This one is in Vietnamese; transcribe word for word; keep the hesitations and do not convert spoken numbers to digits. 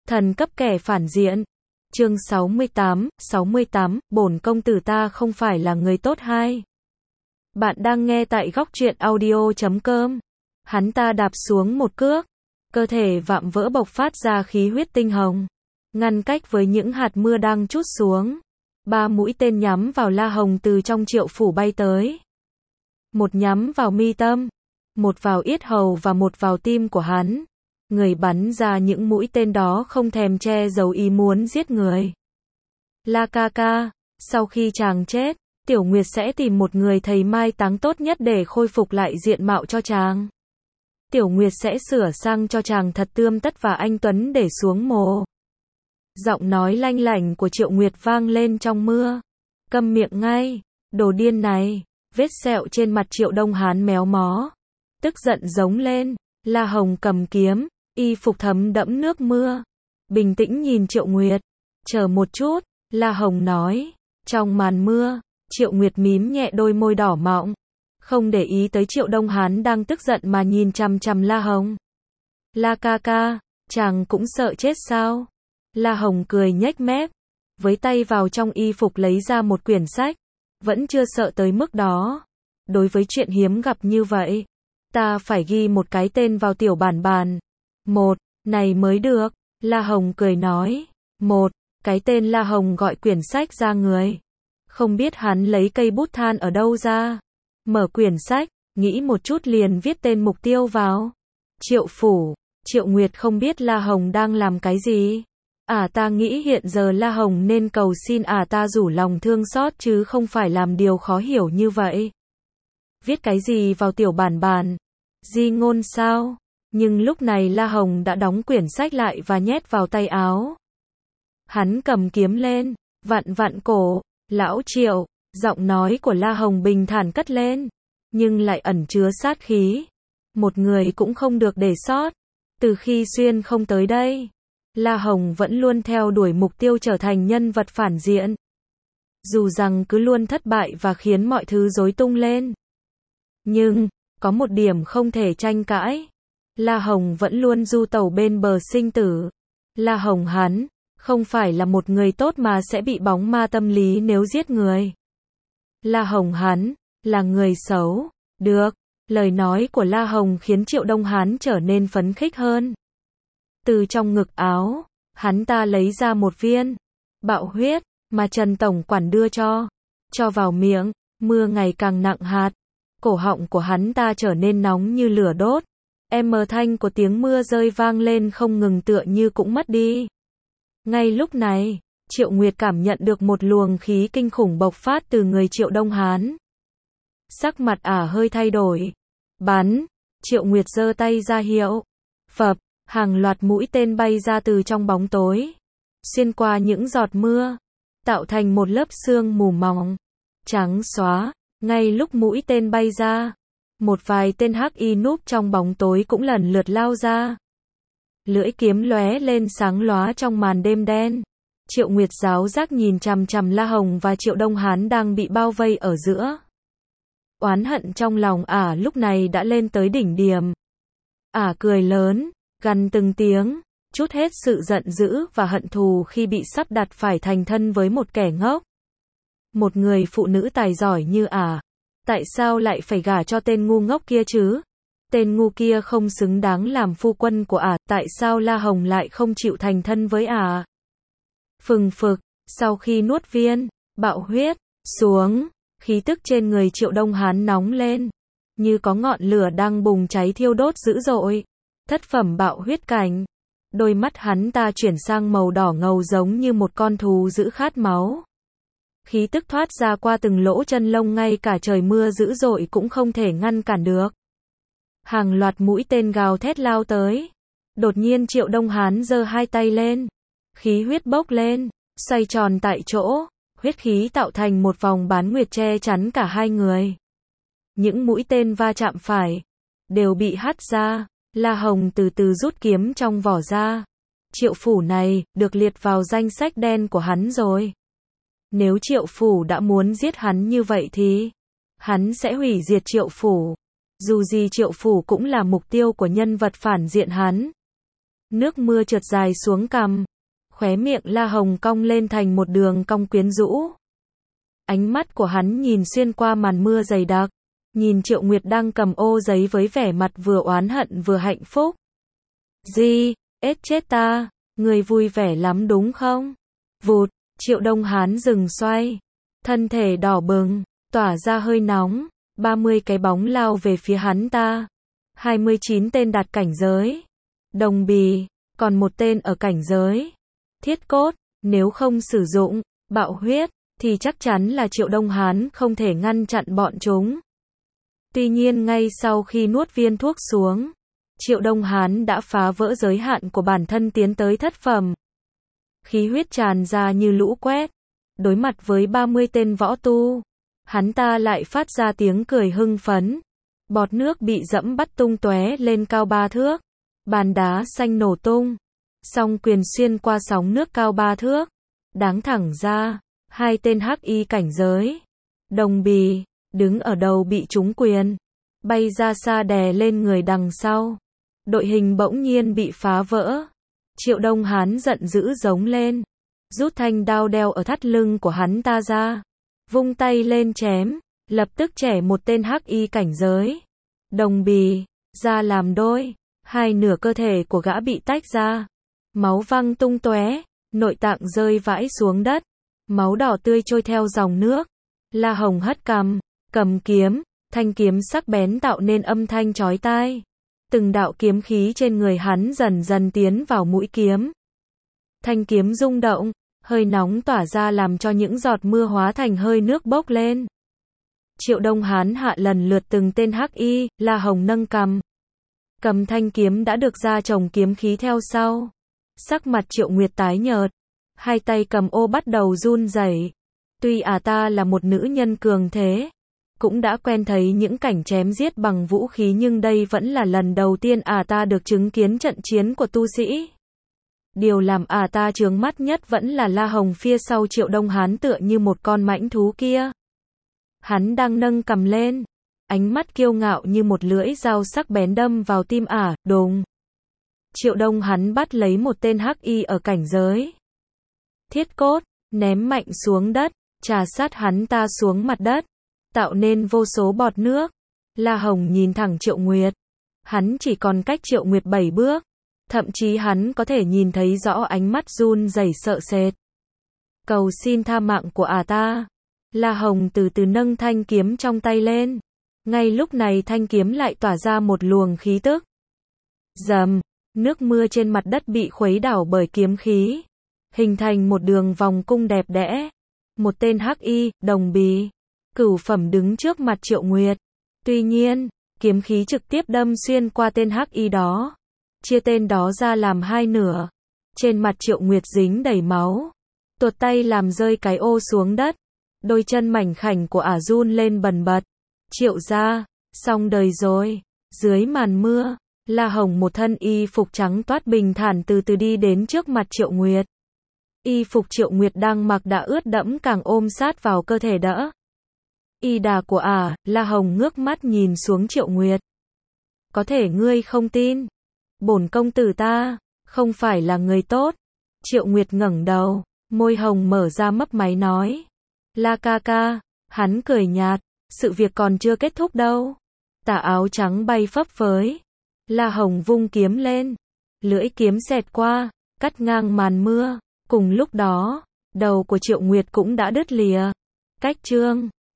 Thần cấp kẻ phản diện. Chương sáu mươi tám, sáu mươi tám, bổn công tử ta không phải là người tốt hay. Bạn đang nghe tại góc truyện audio chấm com. Hắn ta đạp xuống một cước, cơ thể vạm vỡ bộc phát ra khí huyết tinh hồng, ngăn cách với những hạt mưa đang trút xuống. Ba mũi tên nhắm vào La Hồng từ trong Triệu phủ bay tới. Một nhắm vào mi tâm, một vào yết hầu và một vào tim của hắn. Người bắn ra những mũi tên đó không thèm che giấu ý muốn giết người. La ca ca, sau khi chàng chết, Tiểu Nguyệt sẽ tìm một người thầy mai táng tốt nhất để khôi phục lại diện mạo cho chàng. Tiểu Nguyệt sẽ sửa sang cho chàng thật tươm tất và anh tuấn để xuống mồ. Giọng nói lanh lảnh của Triệu Nguyệt vang lên trong mưa. Câm miệng ngay, đồ điên này. Vết sẹo trên mặt Triệu Đông Hán méo mó, tức giận giống lên. La Hồng cầm kiếm, y phục thấm đẫm nước mưa, bình tĩnh nhìn Triệu Nguyệt. Chờ một chút, La Hồng nói. Trong màn mưa, Triệu Nguyệt mím nhẹ đôi môi đỏ mọng, không để ý tới Triệu Đông Hán đang tức giận mà nhìn chằm chằm La Hồng. La ca ca, chàng cũng sợ chết sao? La Hồng cười nhếch mép, với tay vào trong y phục lấy ra một quyển sách. Vẫn chưa sợ tới mức đó. Đối với chuyện hiếm gặp như vậy, ta phải ghi một cái tên vào tiểu bản bản. Một, này mới được. La Hồng cười nói. Một, cái tên La Hồng gọi quyển sách ra người. Không biết hắn lấy cây bút than ở đâu ra. Mở quyển sách, nghĩ một chút liền viết tên mục tiêu vào. Triệu phủ. Triệu Nguyệt không biết La Hồng đang làm cái gì. À ta nghĩ hiện giờ La Hồng nên cầu xin à ta rủ lòng thương xót chứ không phải làm điều khó hiểu như vậy. Viết cái gì vào tiểu bản bản? Di ngôn sao? Nhưng lúc này La Hồng đã đóng quyển sách lại và nhét vào tay áo. Hắn cầm kiếm lên, vặn vặn cổ. Lão Triệu, giọng nói của La Hồng bình thản cất lên, nhưng lại ẩn chứa sát khí. Một người cũng không được để sót. Từ khi Xuyên không tới đây, La Hồng vẫn luôn theo đuổi mục tiêu trở thành nhân vật phản diện. Dù rằng cứ luôn thất bại và khiến mọi thứ rối tung lên. Nhưng, có một điểm không thể tranh cãi. La Hồng vẫn luôn du tẩu bên bờ sinh tử. La Hồng hắn, không phải là một người tốt mà sẽ bị bóng ma tâm lý nếu giết người. La Hồng hắn, là người xấu. Được, lời nói của La Hồng khiến Triệu Đông Hán trở nên phấn khích hơn. Từ trong ngực áo, hắn ta lấy ra một viên bạo huyết mà Trần tổng quản đưa cho, cho vào miệng. Mưa ngày càng nặng hạt, cổ họng của hắn ta trở nên nóng như lửa đốt. Em mờ thanh của tiếng mưa rơi vang lên không ngừng tựa như cũng mất đi. Ngay lúc này, Triệu Nguyệt cảm nhận được một luồng khí kinh khủng bộc phát từ người Triệu Đông Hán. Sắc mặt ả hơi thay đổi. Bắn, Triệu Nguyệt giơ tay ra hiệu. Phập, hàng loạt mũi tên bay ra từ trong bóng tối, xuyên qua những giọt mưa, tạo thành một lớp sương mù mỏng, trắng xóa. Ngay lúc mũi tên bay ra, một vài tên hắc y núp trong bóng tối cũng lần lượt lao ra. Lưỡi kiếm lóe lên sáng lóa trong màn đêm đen. Triệu Nguyệt giáo giác nhìn chằm chằm La Hồng và Triệu Đông Hán đang bị bao vây ở giữa. Oán hận trong lòng ả lúc này đã lên tới đỉnh điểm. Ả cười lớn, gằn từng tiếng, trút hết sự giận dữ và hận thù khi bị sắp đặt phải thành thân với một kẻ ngốc. Một người phụ nữ tài giỏi như ả, tại sao lại phải gả cho tên ngu ngốc kia chứ? Tên ngu kia không xứng đáng làm phu quân của ả, tại sao La Hồng lại không chịu thành thân với ả? Phừng phực, sau khi nuốt viên bạo huyết xuống, khí tức trên người Triệu Đông Hán nóng lên, như có ngọn lửa đang bùng cháy thiêu đốt dữ dội. Thất phẩm bạo huyết cảnh. Đôi mắt hắn ta chuyển sang màu đỏ ngầu giống như một con thú dữ khát máu. Khí tức thoát ra qua từng lỗ chân lông ngay cả trời mưa dữ dội cũng không thể ngăn cản được. Hàng loạt mũi tên gào thét lao tới. Đột nhiên Triệu Đông Hán giơ hai tay lên. Khí huyết bốc lên, xoay tròn tại chỗ. Huyết khí tạo thành một vòng bán nguyệt che chắn cả hai người. Những mũi tên va chạm phải, đều bị hất ra. La Hồng từ từ rút kiếm trong vỏ ra. Triệu phủ này, được liệt vào danh sách đen của hắn rồi. Nếu Triệu phủ đã muốn giết hắn như vậy thì, hắn sẽ hủy diệt Triệu phủ. Dù gì Triệu phủ cũng là mục tiêu của nhân vật phản diện hắn. Nước mưa trượt dài xuống cằm. Khóe miệng La Hồng cong lên thành một đường cong quyến rũ. Ánh mắt của hắn nhìn xuyên qua màn mưa dày đặc, nhìn Triệu Nguyệt đang cầm ô giấy với vẻ mặt vừa oán hận vừa hạnh phúc. Gì, ết chết ta, người vui vẻ lắm đúng không? Vụt, Triệu Đông Hán dừng xoay, thân thể đỏ bừng, tỏa ra hơi nóng, ba mươi cái bóng lao về phía hắn ta. hai mươi chín tên đạt cảnh giới Đồng Bì, còn một tên ở cảnh giới Thiết Cốt, nếu không sử dụng bạo huyết thì chắc chắn là Triệu Đông Hán không thể ngăn chặn bọn chúng. Tuy nhiên ngay sau khi nuốt viên thuốc xuống, Triệu Đông Hán đã phá vỡ giới hạn của bản thân tiến tới thất phẩm. Khí huyết tràn ra như lũ quét. Đối mặt với ba mươi tên võ tu, hắn ta lại phát ra tiếng cười hưng phấn. Bọt nước bị dẫm bắt tung tóe lên cao ba thước. Bàn đá xanh nổ tung. Song quyền xuyên qua sóng nước cao ba thước. Đáng thẳng ra, hai tên hắc y cảnh giới Đồng Bì, đứng ở đầu bị trúng quyền, bay ra xa đè lên người đằng sau. Đội hình bỗng nhiên bị phá vỡ. Triệu Đông Hán giận dữ giống lên, rút thanh đao đeo ở thắt lưng của hắn ta ra, vung tay lên chém, lập tức chẻ một tên hắc y cảnh giới Đồng Bì ra làm đôi, hai nửa cơ thể của gã bị tách ra, máu văng tung tóe, nội tạng rơi vãi xuống đất, máu đỏ tươi trôi theo dòng nước. La Hồng hất cằm, cầm kiếm, thanh kiếm sắc bén tạo nên âm thanh chói tai. Từng đạo kiếm khí trên người hắn dần dần tiến vào mũi kiếm. Thanh kiếm rung động, hơi nóng tỏa ra làm cho những giọt mưa hóa thành hơi nước bốc lên. Triệu Đông Hán hạ lần lượt từng tên hắc y, La Hồng nâng cầm. Cầm thanh kiếm đã được ra chồng kiếm khí theo sau. Sắc mặt Triệu Nguyệt tái nhợt, hai tay cầm ô bắt đầu run rẩy. Tuy ả ta là một nữ nhân cường thế, cũng đã quen thấy những cảnh chém giết bằng vũ khí, nhưng đây vẫn là lần đầu tiên ả ta được chứng kiến trận chiến của tu sĩ. Điều làm ả ta chướng mắt nhất vẫn là La Hồng phía sau Triệu Đông Hán tựa như một con mãnh thú kia. Hắn đang nâng cầm lên, ánh mắt kiêu ngạo như một lưỡi dao sắc bén đâm vào tim ả, đùng. Triệu Đông Hán bắt lấy một tên hắc y ở cảnh giới Thiết Cốt, ném mạnh xuống đất, trà sát hắn ta xuống mặt đất, tạo nên vô số bọt nước. La Hồng nhìn thẳng Triệu Nguyệt. Hắn chỉ còn cách Triệu Nguyệt bảy bước. Thậm chí hắn có thể nhìn thấy rõ ánh mắt run rẩy sợ sệt. Cầu xin tha mạng của ả ta. La Hồng từ từ nâng thanh kiếm trong tay lên. Ngay lúc này thanh kiếm lại tỏa ra một luồng khí tức. Rầm, nước mưa trên mặt đất bị khuấy đảo bởi kiếm khí, hình thành một đường vòng cung đẹp đẽ. Một tên hắc y, Đồng Bì, cửu phẩm đứng trước mặt Triệu Nguyệt. Tuy nhiên, kiếm khí trực tiếp đâm xuyên qua tên hắc y đó, chia tên đó ra làm hai nửa. Trên mặt Triệu Nguyệt dính đầy máu, tuột tay làm rơi cái ô xuống đất. Đôi chân mảnh khảnh của ả run lên bần bật. Triệu gia, xong đời rồi. Dưới màn mưa, La Hồng một thân y phục trắng toát bình thản từ từ đi đến trước mặt Triệu Nguyệt. Y phục Triệu Nguyệt đang mặc đã ướt đẫm càng ôm sát vào cơ thể đỡ. Y đà của ả, La Hồng ngước mắt nhìn xuống Triệu Nguyệt. Có thể ngươi không tin, bổn công tử ta không phải là người tốt. Triệu Nguyệt ngẩng đầu, môi hồng mở ra mấp máy nói. La ca ca, hắn cười nhạt, sự việc còn chưa kết thúc đâu. Tà áo trắng bay phấp phới. La Hồng vung kiếm lên, lưỡi kiếm xẹt qua, cắt ngang màn mưa. Cùng lúc đó, đầu của Triệu Nguyệt cũng đã đứt lìa. Cách chương